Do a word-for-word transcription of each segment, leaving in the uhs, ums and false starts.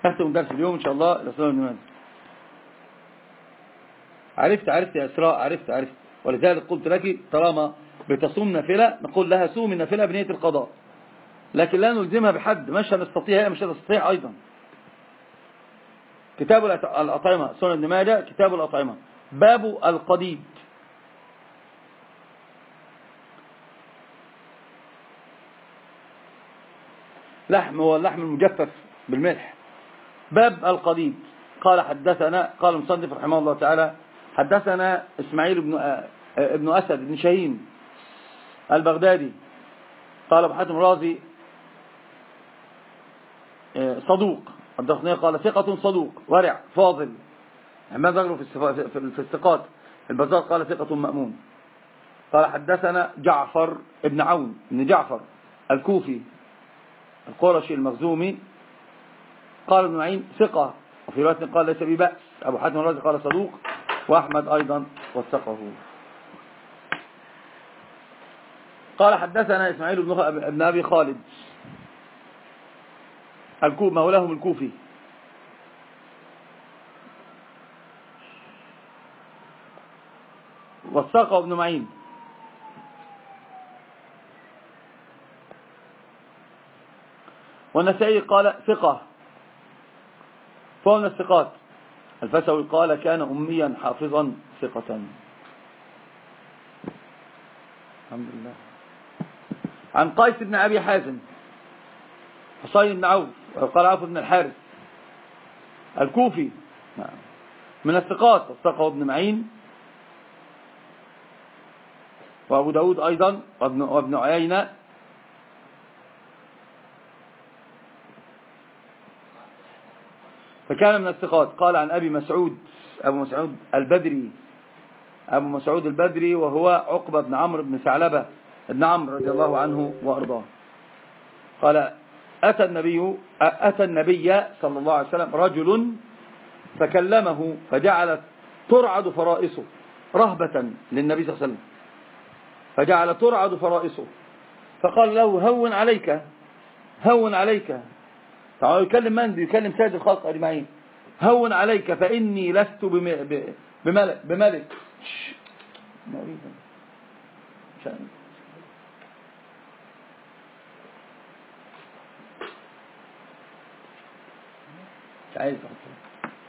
نختم درس اليوم إن شاء الله لسنة النماذج. عرفت عرفت يا إسراء، عرفت عرفت ولذلك قلت لك طالما بتصوم نافلة نقول لها صوم النافلة بنية القضاء، لكن لا نلزمها بحد، مش هنستطيع، هي مش هتستطيع أيضا. كتاب الأطعمة سنن ابن ماجه، كتاب الأطعمة باب القديد. لحم هو اللحم المجفف بالملح. باب القديد. قال حدثنا، قال المصنف رحمه الله تعالى حدثنا إسماعيل بن ابن أسد بن شاهين البغدادي قال أبو حاتم الرازي صدوق، الدخنية قال ثقة صدوق ورع فاضل، عماد ذكره في الثقات، البزار قال ثقة مأمون. قال حدثنا جعفر ابن عون ابن جعفر الكوفي القرشي المخزومي قال ابن معين ثقة، وفي رواية قال ليس ببأس. أبو حاتم الرازي قال صدوق، وأحمد أيضا وثقه. قال حدثنا إسماعيل بن أبي خالد الكوفي مولاهم الكوفي وثقه ابن معين. والنسائي قال ثقة فهو من الثقات. الفسوي قال كان أميا حافظا ثقة. الحمد لله. عن قيس بن أبي حازم حصين بن عوف قال عوف بن الحارث الكوفي من الثقات، وثقه ابن معين وأبو داود أيضا وابن, وابن عيينة. فكان من الثقات. قال عن أبي مسعود أبو مسعود البدري أبو مسعود البدري وهو عقبة بن عمرو بن ثعلبة ابن عمرو رضي الله عنه وأرضاه. قال أتى النبي أتى النبي صلى الله عليه وسلم رجل فكلمه فجعلت ترعد فرائصه رهبة للنبي صلى الله عليه وسلم، فجعل ترعد فرائصه فقال له هون عليك هون عليك. طبعا يكلم من؟ بيكلم سيد الخلق أجمعين. هون عليك فإني لست بملك بملك مش عايز أحطه.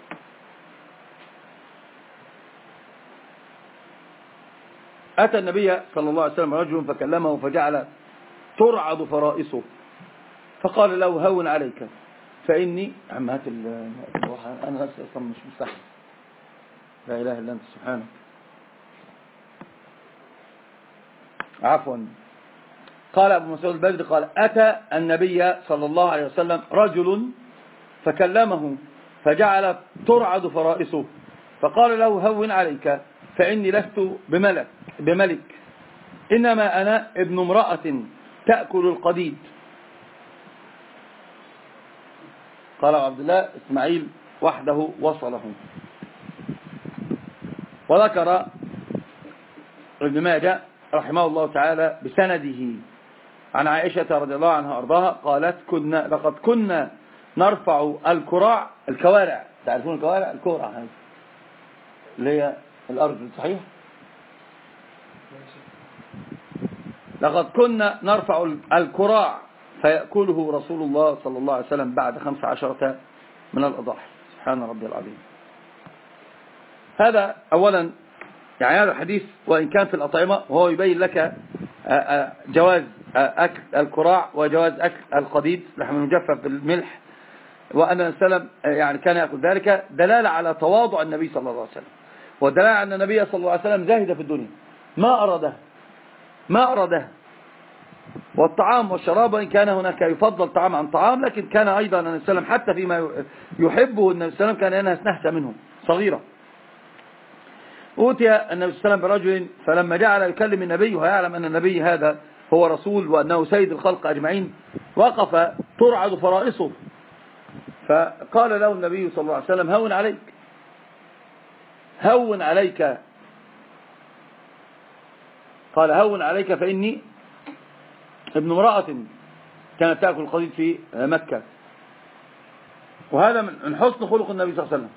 أتى النبي صلى الله عليه وسلم رجل فكلمه فجعل ترعد فرائصه فقال له هون عليك فإني عم هات أنا أصلا مش مستحيل. لا إله إلا أنت سبحانك. عفوا. قال أبو مسعود البدري قال أتى النبي صلى الله عليه وسلم رجل فكلمه فجعل ترعد فرائصه فقال له هون عليك فإني لست بملك بملك إنما أنا ابن امرأة تأكل القديد. قال عبد الله إسماعيل وحده وصله. وذكر ابن ماجه رحمه الله تعالى بسنده عن عائشة رضي الله عنها أرضاها قالت كنا لقد كنا نرفع الكراع الكوارع. تعرفون الكوارع؟ الكورع هذه اللي هي الأرض صحيح. لقد كنا نرفع الكراع فيأكله رسول الله صلى الله عليه وسلم بعد خمس عشرة من الأضاحي. سبحان ربي العظيم. هذا أولا يعني هذا الحديث وإن كان في الأطعمة وهو يبين لك جواز أكل الكراع وجواز أكل القديد لحم المجفف بالملح، وأن السلام يعني كان يأكل ذلك دلالة على تواضع النبي صلى الله عليه وسلم، ودلالة على أن النبي صلى الله عليه وسلم زاهد في الدنيا ما أراده ما أراده. والطعام والشراب وإن كان هناك يفضل طعام عن طعام، لكن كان أيضا النبي صلى الله عليه وسلم حتى فيما يحبه النبي صلى الله عليه وسلم كان ينهى نهسة منه صغيرة. أوتي النبي صلى الله عليه وسلم برجل فلما جعل يكلم النبي ويعلم أن النبي هذا هو رسول وأنه سيد الخلق أجمعين وقف ترعد فرائصه فقال له النبي صلى الله عليه وسلم هون عليك هون عليك قال هون عليك فإني ابن امرأة كانت تأكل القديد في مكة. وهذا من حسن خلق النبي صلى الله عليه وسلم،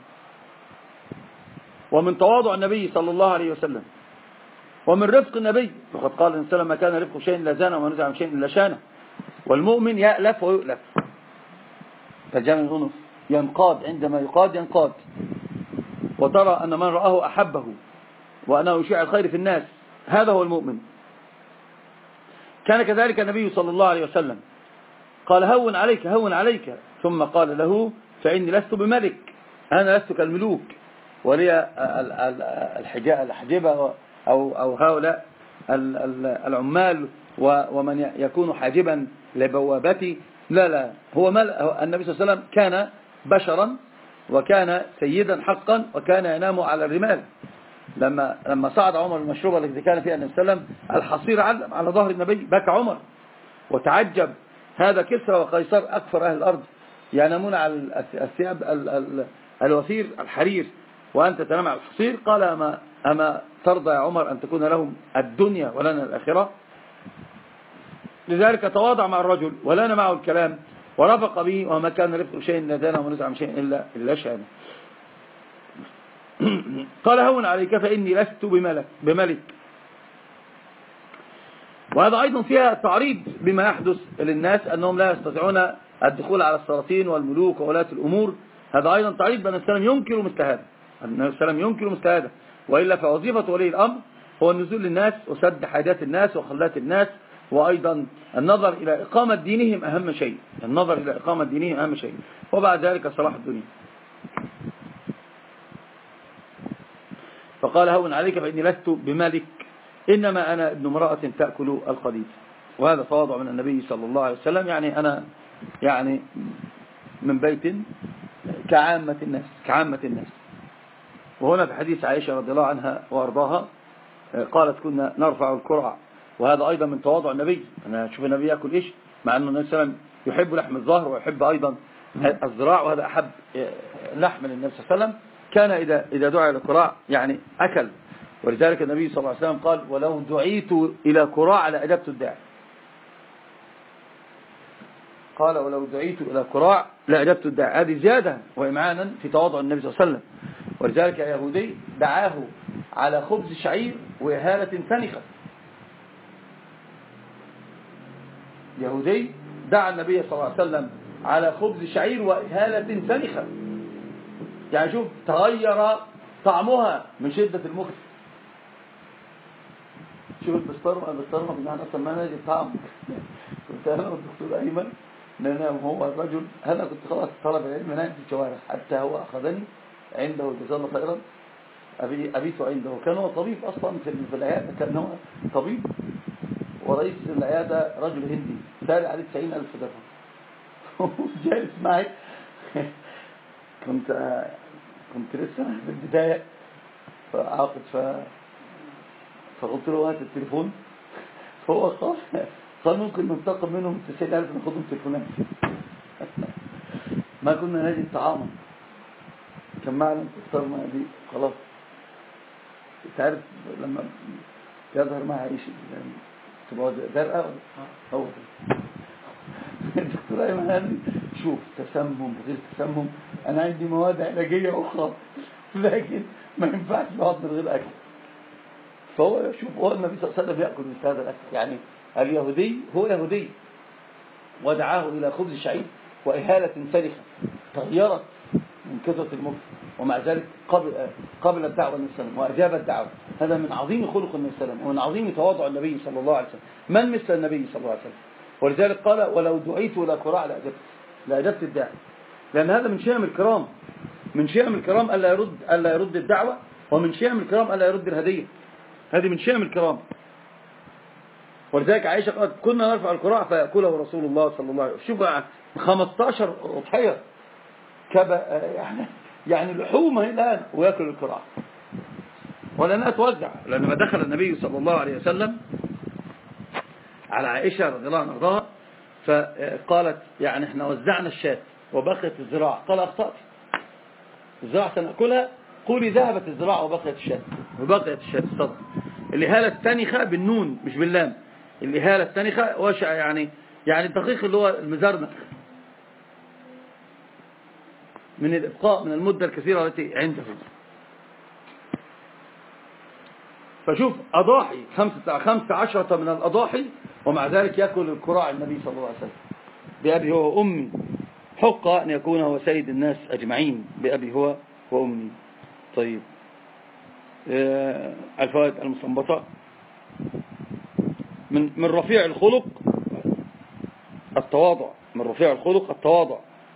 ومن تواضع النبي صلى الله عليه وسلم، ومن رفق النبي. وقد قال النبي صلى الله عليه وسلم: ما كان رفق شيء إلا زانه وما نزع من شيء إلا شانه. والمؤمن يألف ويؤلف، ترجمة الأنف، ينقاد عندما يقاد ينقاد، وترى أن من رآه أحبه وأنه يشيع الخير في الناس، هذا هو المؤمن. كان كذلك النبي صلى الله عليه وسلم، قال: هون عليك هون عليك، ثم قال له: فإني لست بملك، أنا لست كالملوك، ولي الحجبة أو, أو هؤلاء العمال ومن يكون حاجبا لبوابتي. لا لا، هو النبي صلى الله عليه وسلم كان بشرا، وكان سيدا حقا، وكان ينام على الرمال. لما لما صعد عمر المشروبة التي كان فيها النبي صلى الله عليه وسلم الحصير علم على ظهر النبي، بكى عمر وتعجب، هذا كسرى وقيصر أكثر أهل الأرض ينامون على الثياب الوثير الحرير وأنت تنام على الحصير. قال: أما, أما ترضى يا عمر أن تكون لهم الدنيا ولنا الآخرة؟ لذلك تواضع مع الرجل ولنا معه الكلام ورفق به، وما كان رفق شيء إلا زانه وما نزع من شيء إلا, إلا شانه. قال: هون عليك فإني لست بملك, بملك. وهذا أيضا فيها تعريض بما يحدث للناس أنهم لا يستطيعون الدخول على السلاطين والملوك وولاة الأمور. هذا أيضا تعريض بأن السلام ينكر مثل هذا، أن السلام ينكر مثل هذا، وإلا فوظيفة ولي الأمر هو النزول للناس وسد حاجات الناس وخلات الناس، وأيضا النظر إلى إقامة دينهم أهم شيء، النظر إلى إقامة دينهم أهم شيء، وبعد ذلك صلاح الدنيا. فقال: هون عليك فإني لست بملك، إنما أنا ابن امرأة تأكل القديد. وهذا تواضع من النبي صلى الله عليه وسلم، يعني أنا يعني من بيت كعامة الناس كعامة الناس. وهنا في حديث عائشة رضي الله عنها وأرضاها قالت: كنا نرفع الكرع. وهذا أيضا من تواضع النبي. أنا أشوف النبي يأكل إيش، مع أنه النبي صلى الله عليه وسلم يحب لحم الظهر ويحب أيضا الذراع، وهذا أحب لحم النبي صلى الله عليه وسلم. كان إذا إذا دعا إلى الكراع يعني أكل. ولذلك النبي صلى الله عليه وسلم قال: ولو دعيت إلى كراع لأجبت الداعي. قال: ولو دعيت إلى كراع لأجبت الداعي. هذه زيادة وإمعانا في تواضع النبي صلى الله عليه وسلم. ولذلك يهودي دعاه على خبز شعير وإهالة سنخة. يهودي دعا النبي صلى الله عليه وسلم على خبز شعير وإهالة سنخة، يعني شوف تغير طعمها من شدة المكس. شوف البسطرمة البسطرمة بمعنى أصلا ما نجد طعم. كنت أنا والدكتور أيمن ننام هو الرجل، أنا كنت خلاص طلب العلم نام في الشوارع، حتى هو أخذني عنده جزاه الله خيرا أبيت عنده. كان هو طبيب أصلا في العيادة، كان هو طبيب ورئيس العيادة رجل هندي سارع عليه تسعين ألف درهم. جالس معي، كنت كنت لسه في البداية فعاقد، ف فقلت له: هات التليفون. فهو قال قال ممكن ننتقم منهم تسعين ألف ناخدهم تليفونات. ما كنا نجد طعاما، كان معنا التليفون دي خلاص. تعرف لما يظهر معها ايش يعني تبقى زرقاء، هو الدكتور ايمن قال لي: شوف تسمم غير تسمم، انا عندي مواد علاجيه اخرى لكن ما ينفعش نقعد من غير اكل. فهو شوف هو النبي صلى الله عليه وسلم ياكل مثل هذا الاكل. يعني اليهودي هو يهودي ودعاه الى خبز الشعير واهاله سنخه تغيرت من كثره المكس، ومع ذلك قبل قبل الدعوه النبي صلى الله عليه وسلم واجاب الدعوه. هذا من عظيم خلق النبي صلى الله عليه وسلم ومن عظيم تواضع النبي صلى الله عليه وسلم. من مثل النبي صلى الله عليه وسلم؟ ولذلك قال: ولو دعيت الى كراع لاجبت لاجبت الداعي. لان هذا من شيم الكرام، من شيم الكرام الا يرد الا يرد الدعوه، ومن شيم الكرام الا يرد الهديه. هذه من شيم الكرام. ولذلك عائشه قالت: كنا نرفع الكراع فيأكله رسول الله صلى الله عليه وسلم. شوف خمستاشر أضحية كب يعني يعني لحومه الان ويأكل الكراع ولأنها توزع. لما دخل النبي صلى الله عليه وسلم على عائشة رضي الله عنها فقالت: يعني احنا وزعنا الشاة وبقيت الزراع. قال: أخطأت، الزراع سنأكلها، قولي ذهبت الزراع وبقيت الشاة وبقيت الشاة. الصدق الإهالة التانخة بالنون مش باللام، الإهالة التانخة وش يعني يعني الدقيق اللي هو المزرنخ. من الإبقاء من المدة الكثيرة التي عنده. فشوف أضاحي خمسة, خمسة عشرة من الأضاحي ومع ذلك يأكل الكراع النبي صلى الله عليه وسلم بأبي هو وأمي. حق أن يكون هو سيد الناس أجمعين بأبي هو وأمي. طيب الفوائد المستنبطة من من رفيع الخلق التواضع. من رفيع الخلق التواضع.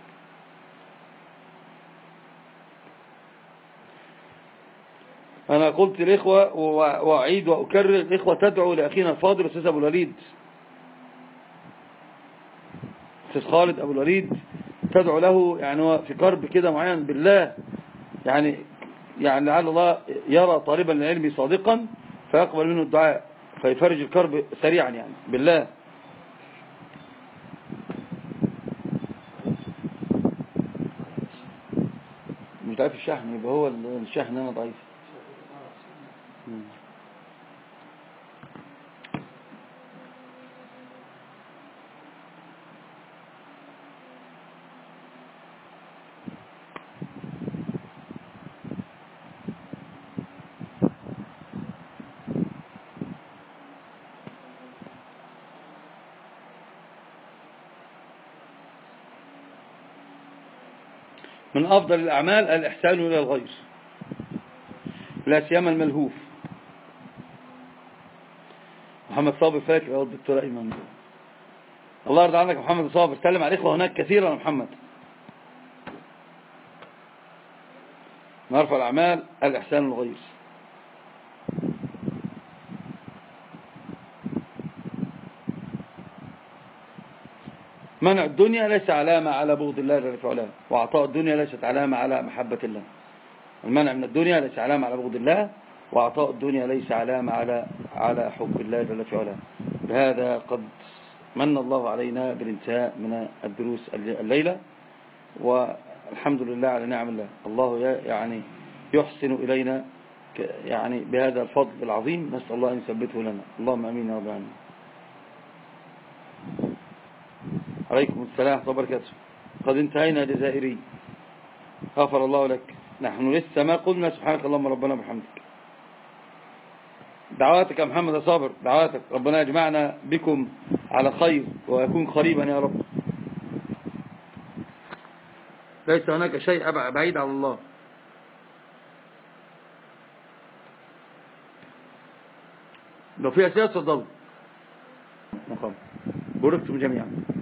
أنا قلت الإخوة وأعيد وأكرر الإخوة تدعو لأخينا الفاضل أستاذ أبو الوليد، أستاذ خالد أبو الوليد، تدعو له يعني هو في كرب كده معين بالله، يعني يعني لعل الله يرى طالبا للعلم صادقا فيقبل منه الدعاء فيفرج الكرب سريعا يعني بالله. مش ضعيف الشحن، يبقى هو الشحن أنا ضعيف. من أفضل الأعمال الإحسان إلى الغير لا سيما الملهوف. محمد صابر فاكر يا الدكتور أيمن، الله يرضى عنك محمد صابر، سلم على الإخوة هناك كثيرا يا محمد. من أرفع الأعمال الإحسان للغير. منع الدنيا ليس علامة على بغض الله جل في علاه، وعطاء الدنيا ليست علامة على محبة الله. المنع من الدنيا ليس علامة على بغض الله، وعطاء الدنيا ليس علامة على على حب الله جل في علاه. بهذا قد من الله علينا بالانتهاء من الدروس الليلة، والحمد لله على نعم الله. الله يعني يحسن إلينا يعني بهذا الفضل العظيم، نسأل الله أن يثبته لنا. اللهم أمين يا رب العالمين. عليكم السلام ورحمة الله وبركاته. قد انتهينا جزائري، غفر الله لك. نحن لسه ما قلنا سبحانك اللهم ربنا بحمدك. دعواتك يا محمد صابر، دعواتك ربنا يجمعنا بكم على خير ويكون قريبا يا رب. ليس هناك شيء بعيد عن الله. لو في أسئلة تفضلوا. بوركتم جميعا.